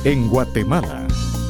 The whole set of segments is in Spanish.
en Guatemala.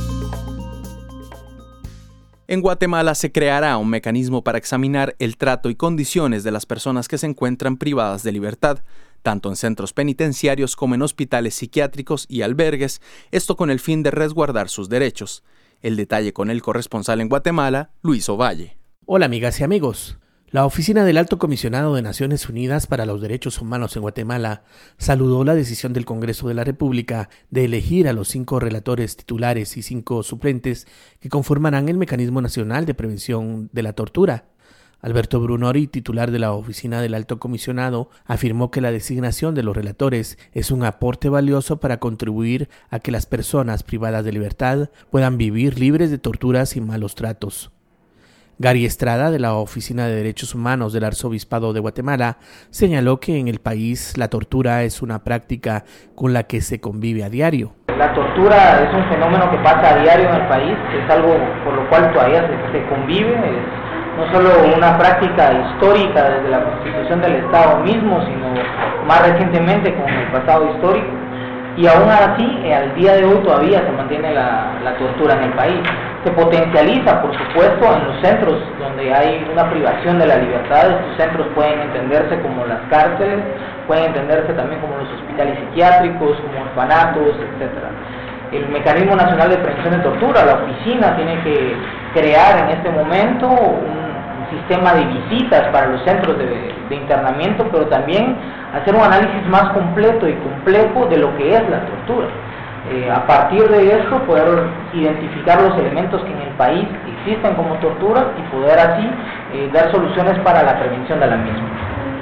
En Guatemala se creará un mecanismo para examinar el trato y condiciones de las personas que se encuentran privadas de libertad, tanto en centros penitenciarios como en hospitales psiquiátricos y albergues, esto con el fin de resguardar sus derechos. El detalle con el corresponsal en Guatemala, Luis Ovalle. Hola amigas y amigos. La Oficina del Alto Comisionado de Naciones Unidas para los Derechos Humanos en Guatemala saludó la decisión del Congreso de la República de elegir a los 5 relatores titulares y 5 suplentes que conformarán el Mecanismo Nacional de Prevención de la Tortura. Alberto Brunori, titular de la Oficina del Alto Comisionado, afirmó que la designación de los relatores es un aporte valioso para contribuir a que las personas privadas de libertad puedan vivir libres de torturas y malos tratos. Gary Estrada, de la Oficina de Derechos Humanos del Arzobispado de Guatemala, señaló que en el país la tortura es una práctica con la que se convive a diario. La tortura es un fenómeno que pasa a diario en el país, es algo por lo cual todavía se convive, es no solo una práctica histórica desde la constitución del Estado mismo, sino más recientemente con el pasado histórico. Y aún así, al día de hoy todavía se mantiene la tortura en el país. Se potencializa, por supuesto, en los centros donde hay una privación de la libertad. Estos centros pueden entenderse como las cárceles, pueden entenderse también como los hospitales psiquiátricos, como orfanatos, etc. El Mecanismo Nacional de Prevención de Tortura, la oficina, tiene que crear en este momento un sistema de visitas para los centros de internamiento, pero también hacer un análisis más completo y complejo de lo que es la tortura. A partir de esto poder identificar los elementos que en el país existen como tortura y poder así dar soluciones para la prevención de la misma.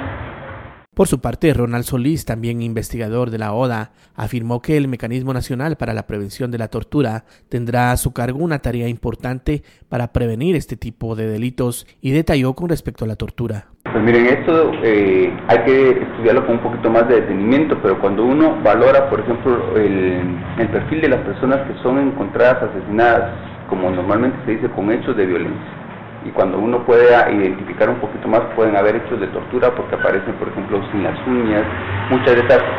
Por su parte, Ronald Solís, también investigador de la ODA, afirmó que el Mecanismo Nacional para la Prevención de la Tortura tendrá a su cargo una tarea importante para prevenir este tipo de delitos y detalló con respecto a la tortura. Pues miren, esto hay que estudiarlo con un poquito más de detenimiento, pero cuando uno valora, por ejemplo, el perfil de las personas que son encontradas asesinadas, como normalmente se dice, con hechos de violencia, y cuando uno puede identificar un poquito más, pueden haber hechos de tortura porque aparecen, por ejemplo, sin las uñas. Muchas de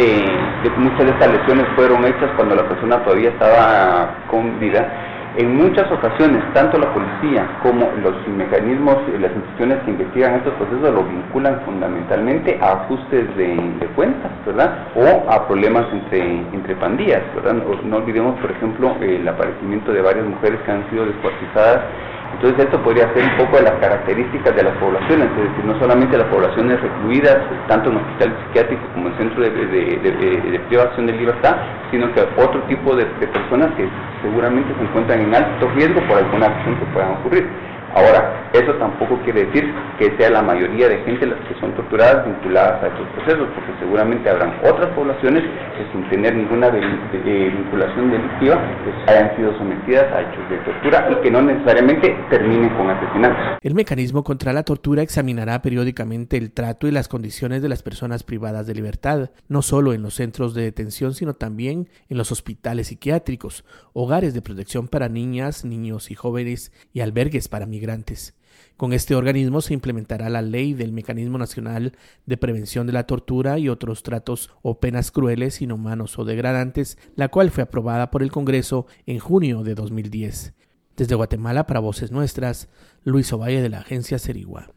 estas lesiones fueron hechas cuando la persona todavía estaba con vida. En muchas ocasiones, tanto la policía como los mecanismos y las instituciones que investigan estos procesos lo vinculan fundamentalmente a ajustes de cuentas, ¿verdad? O a problemas entre pandillas, ¿verdad? No olvidemos, por ejemplo, el aparecimiento de varias mujeres que han sido descuartizadas. Entonces esto podría ser un poco de las características de las poblaciones, es decir, no solamente las poblaciones recluidas, tanto en hospitales psiquiátricos como en centros de privación de libertad, sino que otro tipo de personas que seguramente se encuentran en alto riesgo por alguna acción que puedan ocurrir. Ahora, eso tampoco quiere decir que sea la mayoría de gente las que son torturadas vinculadas a estos procesos, porque seguramente habrán otras poblaciones que sin tener ninguna vinculación delictiva pues hayan sido sometidas a hechos de tortura y que no necesariamente terminen con asesinatos. El mecanismo contra la tortura examinará periódicamente el trato y las condiciones de las personas privadas de libertad, no solo en los centros de detención, sino también en los hospitales psiquiátricos, hogares de protección para niñas, niños y jóvenes y albergues para migrantes. Con este organismo se implementará la ley del Mecanismo Nacional de Prevención de la Tortura y otros tratos o penas crueles, inhumanos o degradantes, la cual fue aprobada por el Congreso en junio de 2010. Desde Guatemala para Voces Nuestras, Luis Ovalle de la agencia Cerigua.